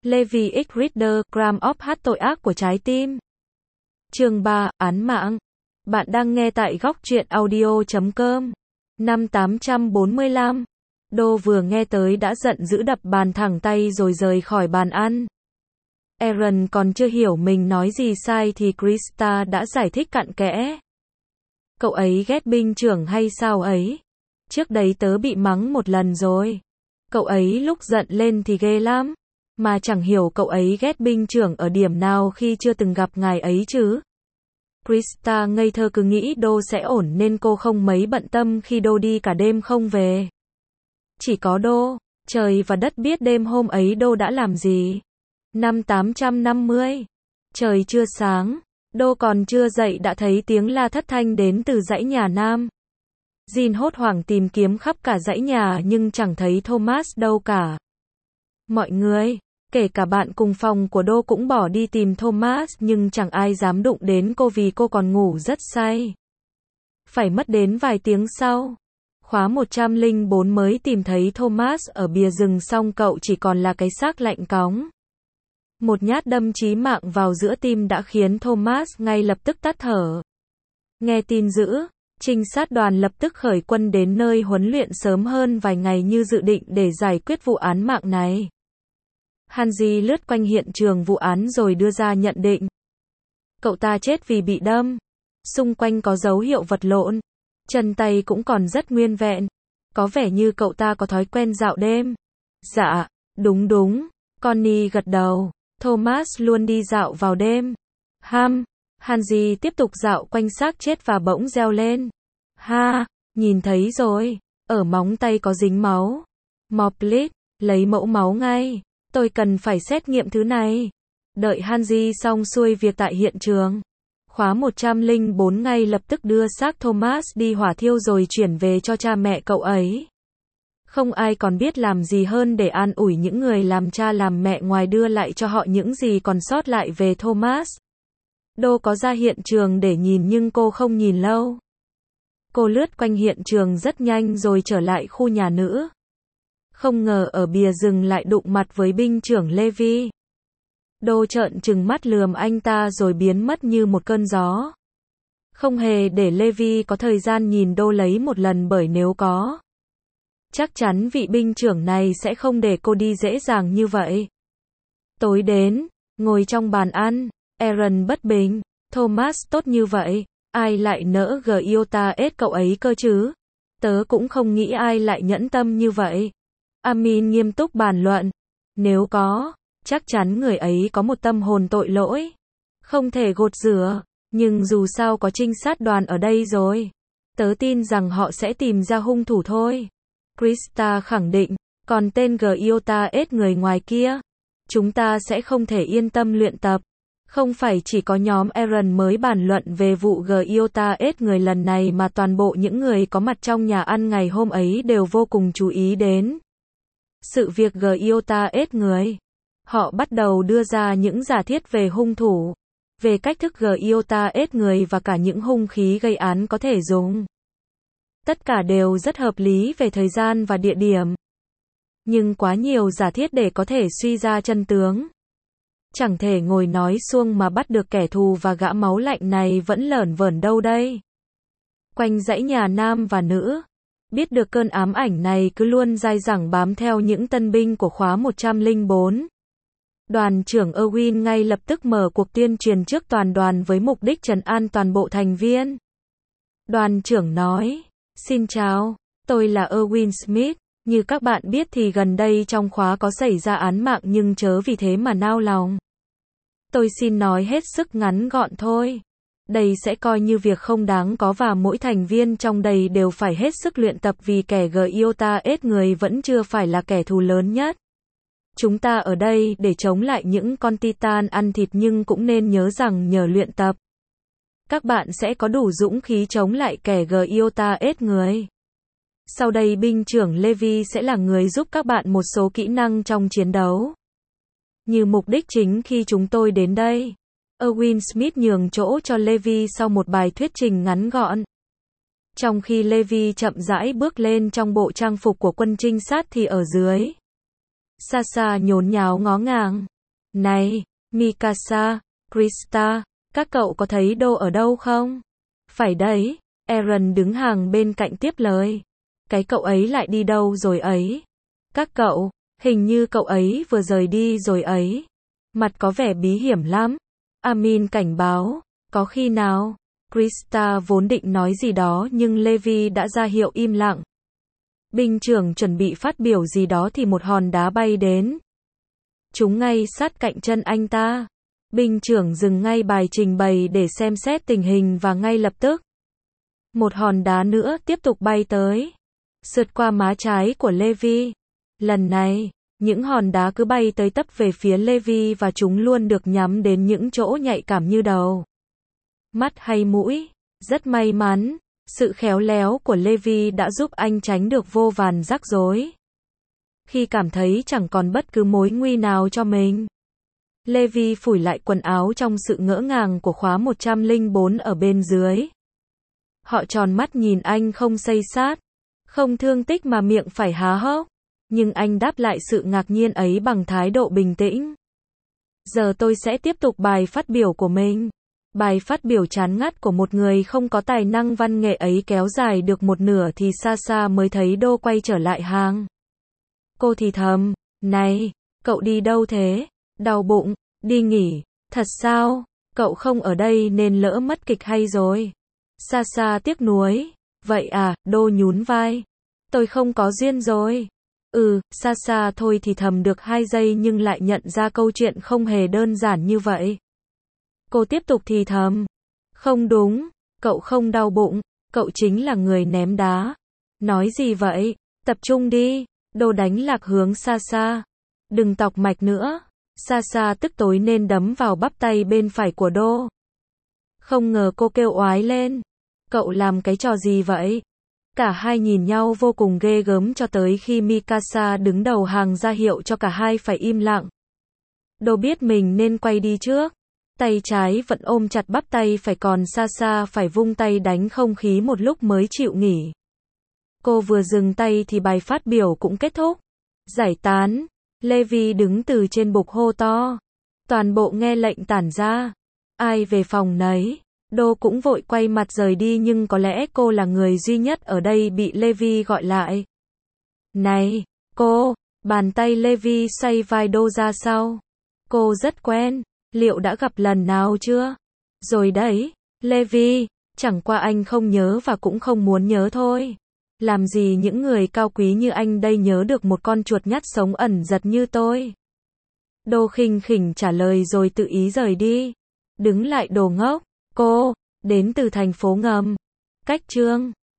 Levi X Reader, Gram of Hát tội ác của trái tim. Chương 3, án mạng. Bạn đang nghe tại góc truyện audio.com. Năm 845. Đô vừa nghe tới đã giận dữ đập bàn thẳng tay rồi rời khỏi bàn ăn. Aaron còn chưa hiểu mình nói gì sai thì Krista đã giải thích cặn kẽ. Cậu ấy ghét binh trưởng hay sao ấy? Trước đấy tớ bị mắng một lần rồi. Cậu ấy lúc giận lên thì ghê lắm. Mà chẳng hiểu cậu ấy ghét binh trưởng ở điểm nào khi chưa từng gặp ngài ấy chứ. Krista ngây thơ cứ nghĩ Đô sẽ ổn nên cô không mấy bận tâm khi Đô đi cả đêm không về. Chỉ có Đô, trời và đất biết đêm hôm ấy Đô đã làm gì. Năm 850. Trời chưa sáng, Đô còn chưa dậy đã thấy tiếng la thất thanh đến từ dãy nhà Nam. Jean hốt hoảng tìm kiếm khắp cả dãy nhà nhưng chẳng thấy Thomas đâu cả. Mọi người, kể cả bạn cùng phòng của Đô cũng bỏ đi tìm Thomas nhưng chẳng ai dám đụng đến cô vì cô còn ngủ rất say. Phải mất đến vài tiếng sau, khóa 104 mới tìm thấy Thomas ở bìa rừng xong cậu chỉ còn là cái xác lạnh cóng. Một nhát đâm chí mạng vào giữa tim đã khiến Thomas ngay lập tức tắt thở. Nghe tin dữ, trinh sát đoàn lập tức khởi quân đến nơi huấn luyện sớm hơn vài ngày như dự định để giải quyết vụ án mạng này. Hanji lướt quanh hiện trường vụ án rồi đưa ra nhận định. Cậu ta chết vì bị đâm. Xung quanh có dấu hiệu vật lộn. Chân tay cũng còn rất nguyên vẹn. Có vẻ như cậu ta có thói quen dạo đêm. Dạ, đúng. Connie gật đầu. Thomas luôn đi dạo vào đêm. Hanji tiếp tục dạo quanh xác chết và bỗng reo lên. Ha, nhìn thấy rồi. Ở móng tay có dính máu. Moplit, lấy mẫu máu ngay. Tôi cần phải xét nghiệm thứ này. Đợi Hanji xong xuôi việc tại hiện trường. Khóa 104 ngay lập tức đưa xác Thomas đi hỏa thiêu rồi chuyển về cho cha mẹ cậu ấy. Không ai còn biết làm gì hơn để an ủi những người làm cha làm mẹ ngoài đưa lại cho họ những gì còn sót lại về Thomas. Đô có ra hiện trường để nhìn nhưng cô không nhìn lâu. Cô lướt quanh hiện trường rất nhanh rồi trở lại khu nhà nữ. Không ngờ ở bìa rừng lại đụng mặt với binh trưởng Levi. Đô trợn trừng mắt lườm anh ta rồi biến mất như một cơn gió. Không hề để Levi có thời gian nhìn Đô lấy một lần bởi nếu có, chắc chắn vị binh trưởng này sẽ không để cô đi dễ dàng như vậy. Tối đến, ngồi trong bàn ăn, Aaron bất bình. Thomas tốt như vậy, ai lại nỡ Giota ết cậu ấy cơ chứ? Tớ cũng không nghĩ ai lại nhẫn tâm như vậy. Amin nghiêm túc bàn luận. Nếu có, chắc chắn người ấy có một tâm hồn tội lỗi. Không thể gột rửa, nhưng dù sao có trinh sát đoàn ở đây rồi. Tớ tin rằng họ sẽ tìm ra hung thủ thôi. Krista khẳng định, còn tên Giota ết người ngoài kia, chúng ta sẽ không thể yên tâm luyện tập. Không phải chỉ có nhóm Aaron mới bàn luận về vụ Giota ết người lần này mà toàn bộ những người có mặt trong nhà ăn ngày hôm ấy đều vô cùng chú ý đến sự việc Giota ết người. Họ bắt đầu đưa ra những giả thiết về hung thủ, về cách thức Giota ết người và cả những hung khí gây án có thể dùng. Tất cả đều rất hợp lý về thời gian và địa điểm. Nhưng quá nhiều giả thiết để có thể suy ra chân tướng. Chẳng thể ngồi nói suông mà bắt được kẻ thù và gã máu lạnh này vẫn lởn vởn đâu đây. Quanh dãy nhà nam và nữ, biết được cơn ám ảnh này cứ luôn dai dẳng bám theo những tân binh của khóa 104. Đoàn trưởng Erwin ngay lập tức mở cuộc tuyên truyền trước toàn đoàn với mục đích trấn an toàn bộ thành viên. Đoàn trưởng nói, xin chào, tôi là Erwin Smith. Như các bạn biết thì gần đây trong khóa có xảy ra án mạng nhưng chớ vì thế mà nao lòng. Tôi xin nói hết sức ngắn gọn thôi. Đây sẽ coi như việc không đáng có và mỗi thành viên trong đây đều phải hết sức luyện tập vì kẻ Giota ết người vẫn chưa phải là kẻ thù lớn nhất. Chúng ta ở đây để chống lại những con Titan ăn thịt nhưng cũng nên nhớ rằng nhờ luyện tập, các bạn sẽ có đủ dũng khí chống lại kẻ Giota ết người. Sau đây binh trưởng Levi sẽ là người giúp các bạn một số kỹ năng trong chiến đấu. Như mục đích chính khi chúng tôi đến đây, Erwin Smith nhường chỗ cho Levi sau một bài thuyết trình ngắn gọn. Trong khi Levi chậm rãi bước lên trong bộ trang phục của quân trinh sát thì ở dưới, xa xa nhốn nháo ngó ngàng, Này, Mikasa, Krista, các cậu có thấy Đô ở đâu không? Phải đấy, Eren đứng hàng bên cạnh tiếp lời. Cái cậu ấy lại đi đâu rồi ấy? Các cậu, hình như cậu ấy vừa rời đi rồi ấy. Mặt có vẻ bí hiểm lắm. Armin cảnh báo, có khi nào? Krista vốn định nói gì đó nhưng Levi đã ra hiệu im lặng. Binh trưởng chuẩn bị phát biểu gì đó thì một hòn đá bay đến. Chúng ngay sát cạnh chân anh ta. Binh trưởng dừng ngay bài trình bày để xem xét tình hình và ngay lập tức. Một hòn đá nữa tiếp tục bay tới. Sượt qua má trái của Levi. Lần này, những hòn đá cứ bay tới tấp về phía Levi và chúng luôn được nhắm đến những chỗ nhạy cảm như đầu, mắt hay mũi. Rất may mắn, sự khéo léo của Levi đã giúp anh tránh được vô vàn rắc rối. Khi cảm thấy chẳng còn bất cứ mối nguy nào cho mình, Levi phủi lại quần áo trong sự ngỡ ngàng của khóa 104 ở bên dưới. Họ tròn mắt nhìn anh không xây sát, không thương tích mà miệng phải há hốc. Nhưng anh đáp lại sự ngạc nhiên ấy bằng thái độ bình tĩnh. Giờ tôi sẽ tiếp tục bài phát biểu của mình. Bài phát biểu chán ngắt của một người không có tài năng văn nghệ ấy kéo dài được một nửa thì xa xa mới thấy Đô quay trở lại hàng. Cô thì thầm, này, cậu đi đâu thế? Đau bụng, đi nghỉ. Thật sao? Cậu không ở đây nên lỡ mất kịch hay rồi? Xa xa tiếc nuối. Vậy à, Đô nhún vai. Tôi không có duyên rồi. Xa xa thôi thì thầm được 2 giây nhưng lại nhận ra câu chuyện không hề đơn giản như vậy. Cô tiếp tục thì thầm. Không đúng, cậu không đau bụng, cậu chính là người ném đá. Nói gì vậy? Tập trung đi. Đô đánh lạc hướng xa xa. Đừng tọc mạch nữa. Xa xa tức tối nên đấm vào bắp tay bên phải của Đô. Không ngờ cô kêu oái lên. Cậu làm cái trò gì vậy? Cả hai nhìn nhau vô cùng ghê gớm cho tới khi Mikasa đứng đầu hàng ra hiệu cho cả hai phải im lặng. Đô biết mình nên quay đi trước. Tay trái vẫn ôm chặt bắp tay phải còn xa xa phải vung tay đánh không khí một lúc mới chịu nghỉ. Cô vừa dừng tay thì bài phát biểu cũng kết thúc. Giải tán. Levi đứng từ trên bục hô to. Toàn bộ nghe lệnh tản ra. Ai về phòng nấy. Đô cũng vội quay mặt rời đi nhưng có lẽ cô là người duy nhất ở đây bị Levi gọi lại. Này, cô, bàn tay Levi xoay vai Đô ra sau. Cô rất quen, liệu đã gặp lần nào chưa? Rồi đấy, Levi, chẳng qua anh không nhớ và cũng không muốn nhớ thôi. Làm gì những người cao quý như anh đây nhớ được một con chuột nhắt sống ẩn giật như tôi? Đô khinh khỉnh trả lời rồi tự ý rời đi. Đứng lại đồ ngốc. Cô, đến từ thành phố ngầm. Cách chương